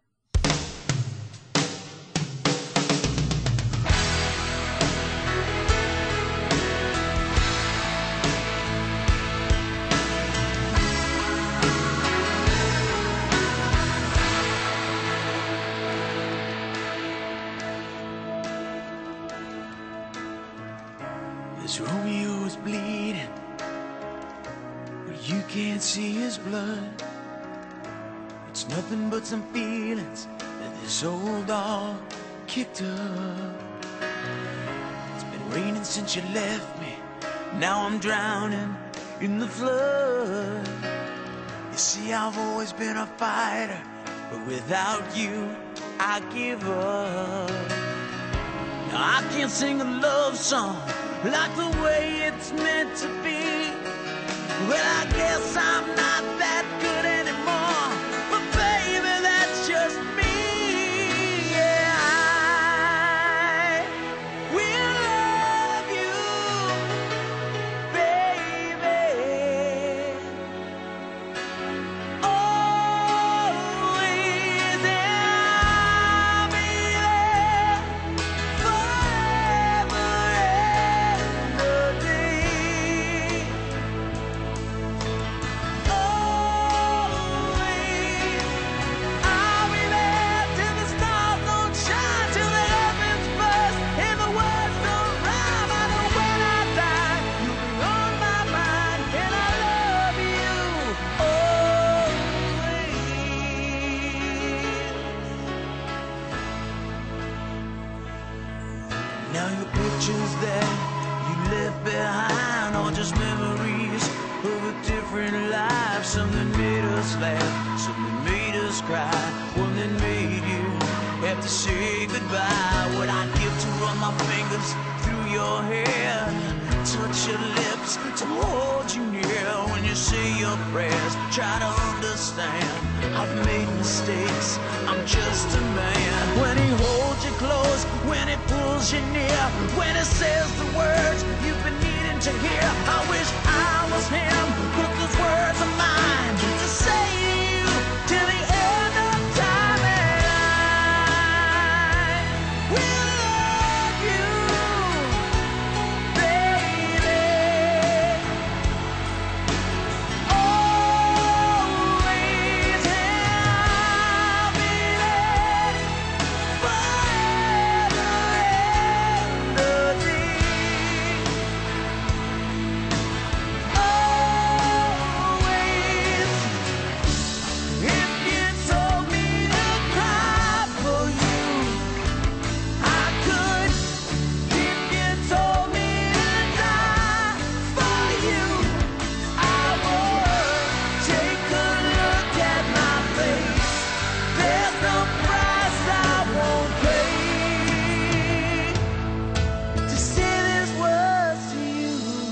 This Romeo is bleeding, but you can't see his blood. It's nothing but some feelings that this old dog kicked up. It's been raining since you left me, now I'm drowning in the flood. You see, I've always been a fighter, but without you, I give up. Now I can't sing a love song like the way it's meant to be. Well, I guess I'm not that good anymore, but baby, that's just me. Yeah, I will love you, baby, always, and I'll be there forever and a day. Always, I'll be there till the stars don't shine, till the heavens burst and the words don't rhyme. I know when I die, you'll be on my mind, and I love you always. Now your pictures that you left behind are just memories of a different life. Something made us laugh, something made us cry, one that made you have to say goodbye. What I'd give to run my fingers through your hair, touch your lips, to hold you near when you say your prayers. Try to understand, I've made mistakes, I'm just a man. When he holds you close, when he pulls you near, when he says the words you've been needing to hear, I wish I was him, but those words are mine to say to you till the end of time. And I will love you, baby, always, and I'll be there forever and a day. Always, if you told me to cry for you, I could. If you told me to die for you, I would. Take a look at my face, there's no price I won't pay to say these words to you.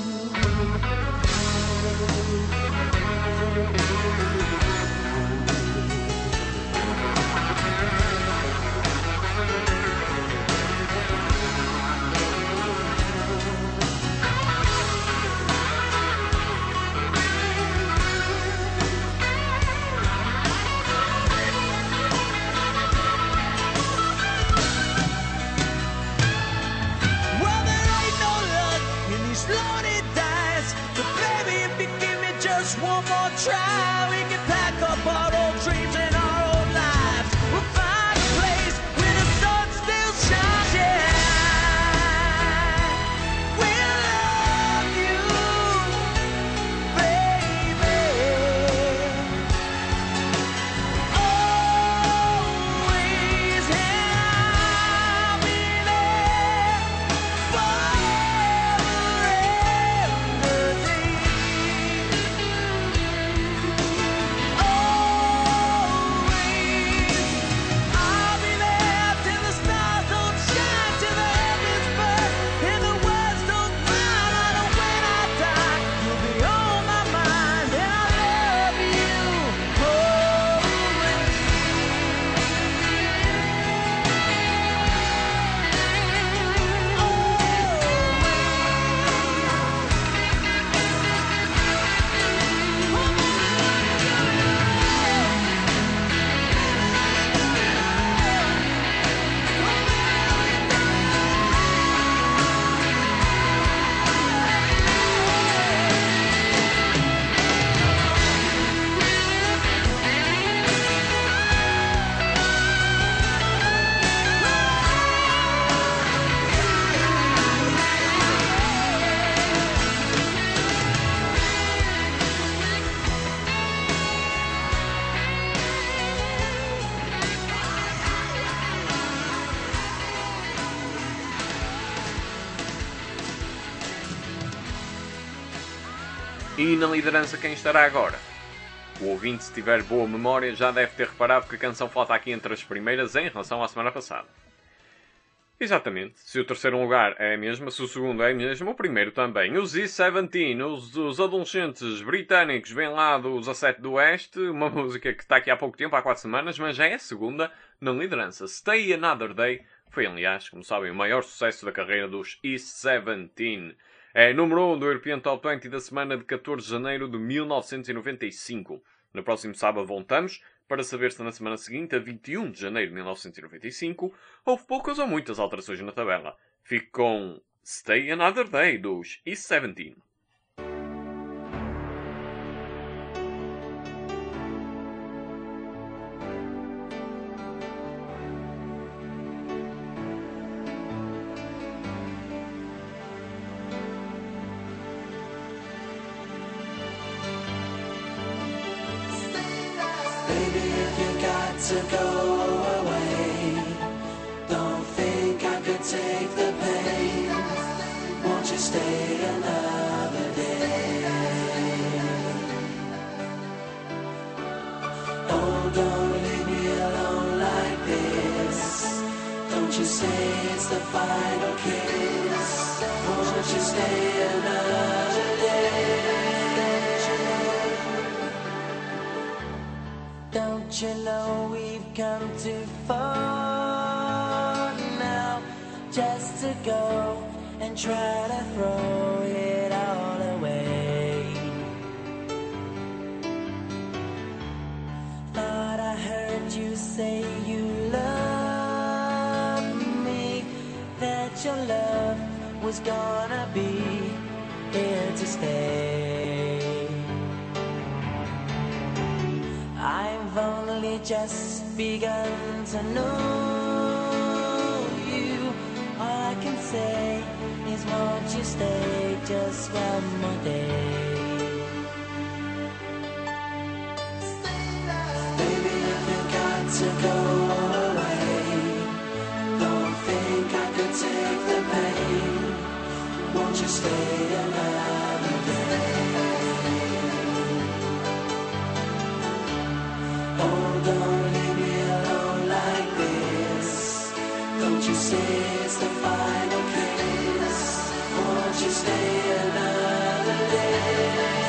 Well, there ain't no luck in these loaded dice, but baby, if you give me just one more try, we can pack up our old dreams and our old lives. We'll find a place where the sun still shines. Yeah, we'll love you, baby, always, and I'll be there forever and a day. E na liderança quem estará agora? O ouvinte, se tiver boa memória, já deve ter reparado que a canção falta aqui entre as primeiras em relação à semana passada. Exatamente. Se o terceiro lugar é a mesma, se o segundo é a mesma, o primeiro também. Os E17, os adolescentes britânicos, vêm lá do 17 do Oeste, uma música que está aqui há pouco tempo, há 4 semanas, mas já é a segunda na liderança. Stay Another Day foi, aliás, como sabem, o maior sucesso da carreira dos E17. É número 1 do European Top 20 da semana de 14 de janeiro de 1995. No próximo sábado voltamos para saber se na semana seguinte, a 21 de janeiro de 1995, houve poucas ou muitas alterações na tabela. Fique com Stay Another Day dos E17. Baby, if you got to go away, don't think I could take the pain. Won't you stay another day? Oh, don't leave me alone like this. Don't you say it's the final kiss. Won't you stay another day? Don't you know we've come too far now just to go and try to throw it all away? Thought I heard you say you love me, that your love was gonna be here to stay. I've only just begun to know you. All I can say is won't you stay just one more day? Baby, if you got to go away, don't think I could take the pain. Won't you stay another day? Oh, don't leave me alone like this. Don't you say it's the final kiss. Won't you stay another day?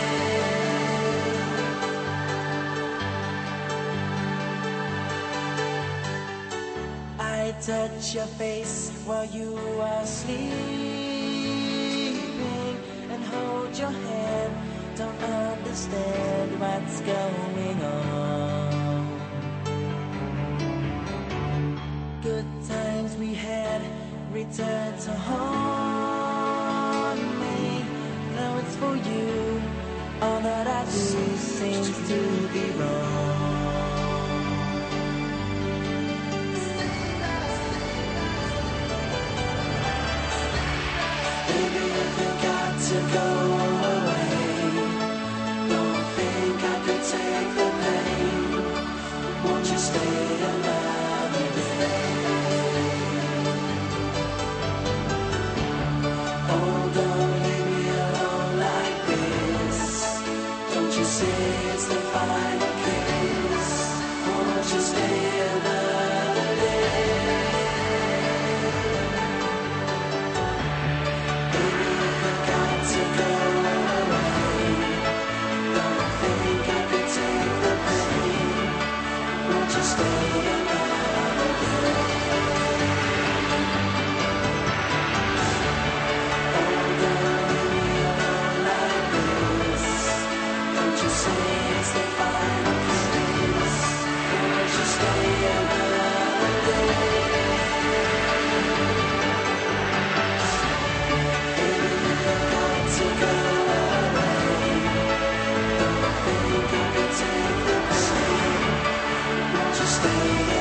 I touch your face while you are sleeping and hold your hand. Don't understand what's going on. Good times we had return to haunt me. Now it's for you. All that I do seems to be wrong. Baby, if you got to go away, don't think I could take the pain. Won't you stay another day? Oh, don't leave me alone like this. Don't you say it's the final kiss. Won't you stay another day? Baby, if you got to go away, don't think I could take the pain. Won't you stay another day? Oh, don't leave me alone like this. Don't you say it's the final kiss. Won't you stay another day? Baby, if you got to go away, don't think I could take the pain. Won't you stay